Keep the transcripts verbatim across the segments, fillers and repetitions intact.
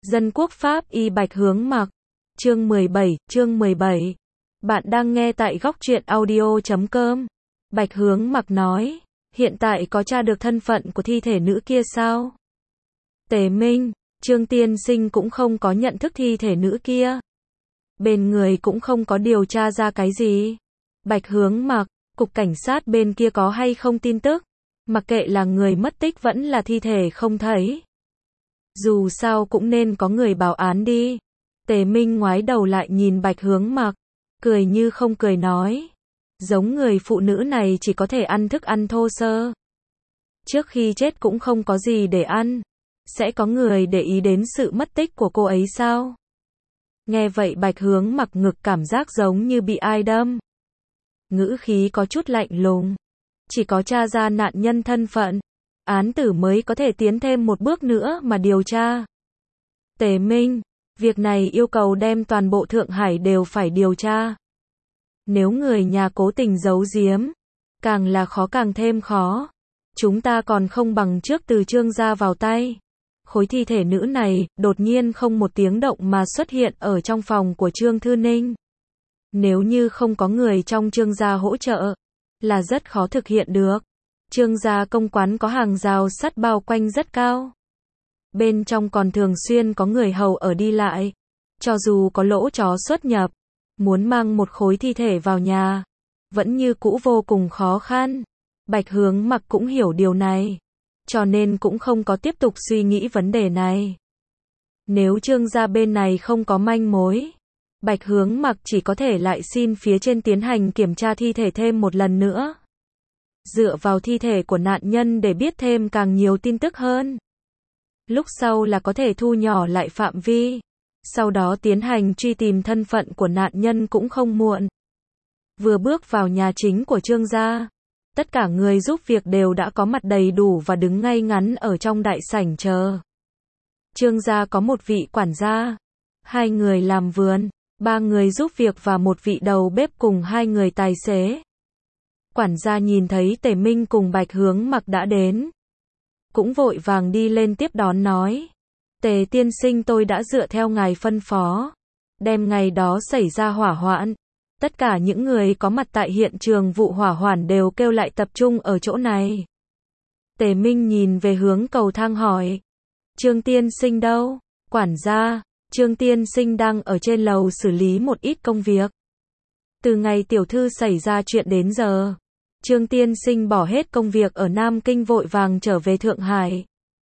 Dân quốc Pháp y Bạch Hướng Mặc. Chương mười bảy, chương mười bảy. Bạn đang nghe tại góc truyện audio chấm com. Bạch Hướng Mặc nói, hiện tại có tra được thân phận của thi thể nữ kia sao? Tề Minh, Trương tiên sinh cũng không có nhận thức thi thể nữ kia. Bên người cũng không có điều tra ra cái gì. Bạch Hướng Mặc, cục cảnh sát bên kia có hay không tin tức? Mặc kệ là người mất tích vẫn là thi thể không thấy. Dù sao cũng nên có người báo án đi. Tề Minh ngoái đầu lại nhìn Bạch Hướng Mặc, cười như không cười nói. Giống người phụ nữ này chỉ có thể ăn thức ăn thô sơ. Trước khi chết cũng không có gì để ăn. Sẽ có người để ý đến sự mất tích của cô ấy sao? Nghe vậy Bạch Hướng Mặc ngực cảm giác giống như bị ai đâm. Ngữ khí có chút lạnh lùng. Chỉ có tra ra nạn nhân thân phận, án tử mới có thể tiến thêm một bước nữa mà điều tra. Tề Minh, việc này yêu cầu đem toàn bộ Thượng Hải đều phải điều tra. Nếu người nhà cố tình giấu giếm, càng là khó càng thêm khó. Chúng ta còn không bằng trước từ Trương gia vào tay. Khối thi thể nữ này, đột nhiên không một tiếng động mà xuất hiện ở trong phòng của Trương Thư Ninh. Nếu như không có người trong Trương gia hỗ trợ, là rất khó thực hiện được. Trương gia công quán có hàng rào sắt bao quanh rất cao. Bên trong còn thường xuyên có người hầu ở đi lại. Cho dù có lỗ chó xuất nhập, muốn mang một khối thi thể vào nhà, vẫn như cũ vô cùng khó khăn. Bạch Hướng Mặc cũng hiểu điều này, cho nên cũng không có tiếp tục suy nghĩ vấn đề này. Nếu Trương gia bên này không có manh mối, Bạch Hướng Mặc chỉ có thể lại xin phía trên tiến hành kiểm tra thi thể thêm một lần nữa. Dựa vào thi thể của nạn nhân để biết thêm càng nhiều tin tức hơn. Lúc sau là có thể thu nhỏ lại phạm vi. Sau đó tiến hành truy tìm thân phận của nạn nhân cũng không muộn. Vừa bước vào nhà chính của Trương gia, tất cả người giúp việc đều đã có mặt đầy đủ và đứng ngay ngắn ở trong đại sảnh chờ. Trương gia có một vị quản gia, hai người làm vườn, ba người giúp việc và một vị đầu bếp cùng hai người tài xế. Quản gia nhìn thấy Tề Minh cùng Bạch Hướng Mặc đã đến, cũng vội vàng đi lên tiếp đón nói. Tề tiên sinh, tôi đã dựa theo ngài phân phó, đem ngày đó xảy ra hỏa hoạn. Tất cả những người có mặt tại hiện trường vụ hỏa hoạn đều kêu lại tập trung ở chỗ này. Tề Minh nhìn về hướng cầu thang hỏi. Trương tiên sinh đâu? Quản gia, Trương tiên sinh đang ở trên lầu xử lý một ít công việc. Từ ngày tiểu thư xảy ra chuyện đến giờ, Trương tiên sinh bỏ hết công việc ở Nam Kinh vội vàng trở về Thượng Hải.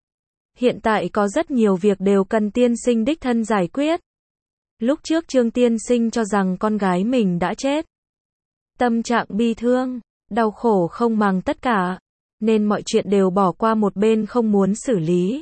Hiện tại có rất nhiều việc đều cần tiên sinh đích thân giải quyết. Lúc trước Trương tiên sinh cho rằng con gái mình đã chết. Tâm trạng bi thương, đau khổ không màng tất cả, nên mọi chuyện đều bỏ qua một bên không muốn xử lý.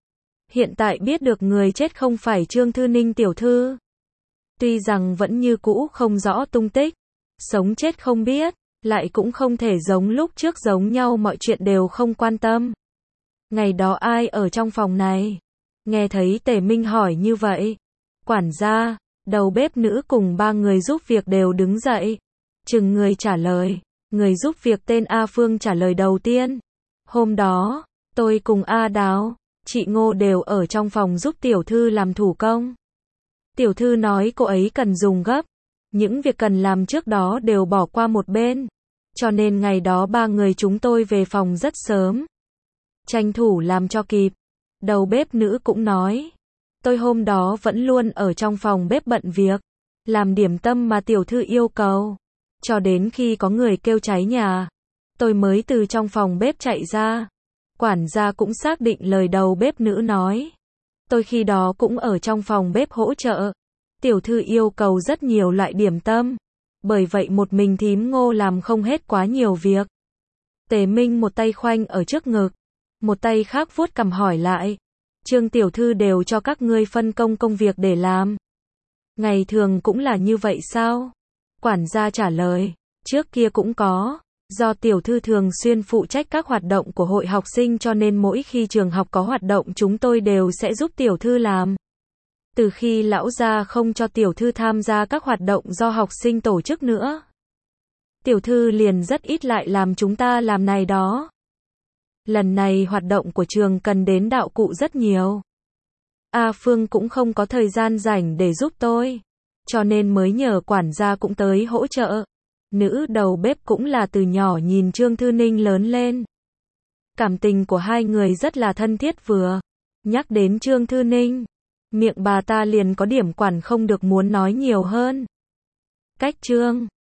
Hiện tại biết được người chết không phải Trương Thư Ninh tiểu thư. Tuy rằng vẫn như cũ không rõ tung tích, sống chết không biết, lại cũng không thể giống lúc trước giống nhau mọi chuyện đều không quan tâm. Ngày đó ai ở trong phòng này? Nghe thấy Tề Minh hỏi như vậy, quản gia, đầu bếp nữ cùng ba người giúp việc đều đứng dậy. Chừng người trả lời, người giúp việc tên A Phương trả lời đầu tiên. Hôm đó, tôi cùng A Đào, chị Ngô đều ở trong phòng giúp tiểu thư làm thủ công. Tiểu thư nói cô ấy cần dùng gấp, những việc cần làm trước đó đều bỏ qua một bên. Cho nên ngày đó ba người chúng tôi về phòng rất sớm, tranh thủ làm cho kịp. Đầu bếp nữ cũng nói, tôi hôm đó vẫn luôn ở trong phòng bếp bận việc, làm điểm tâm mà tiểu thư yêu cầu. Cho đến khi có người kêu cháy nhà, tôi mới từ trong phòng bếp chạy ra. Quản gia cũng xác định lời đầu bếp nữ nói. Tôi khi đó cũng ở trong phòng bếp hỗ trợ. Tiểu thư yêu cầu rất nhiều loại điểm tâm. Bởi vậy một mình thím Ngô làm không hết quá nhiều việc. Tề Minh một tay khoanh ở trước ngực, một tay khác vuốt cằm hỏi lại. Trương tiểu thư đều cho các ngươi phân công công việc để làm. Ngày thường cũng là như vậy sao? Quản gia trả lời, trước kia cũng có. Do tiểu thư thường xuyên phụ trách các hoạt động của hội học sinh cho nên mỗi khi trường học có hoạt động chúng tôi đều sẽ giúp tiểu thư làm. Từ khi lão gia không cho tiểu thư tham gia các hoạt động do học sinh tổ chức nữa, tiểu thư liền rất ít lại làm chúng ta làm này đó. Lần này hoạt động của trường cần đến đạo cụ rất nhiều. A Phương cũng không có thời gian rảnh để giúp tôi, cho nên mới nhờ quản gia cũng tới hỗ trợ. Nữ đầu bếp cũng là từ nhỏ nhìn Trương Thư Ninh lớn lên. Cảm tình của hai người rất là thân thiết, vừa nhắc đến Trương Thư Ninh, miệng bà ta liền có điểm quản không được muốn nói nhiều hơn. Cách Trương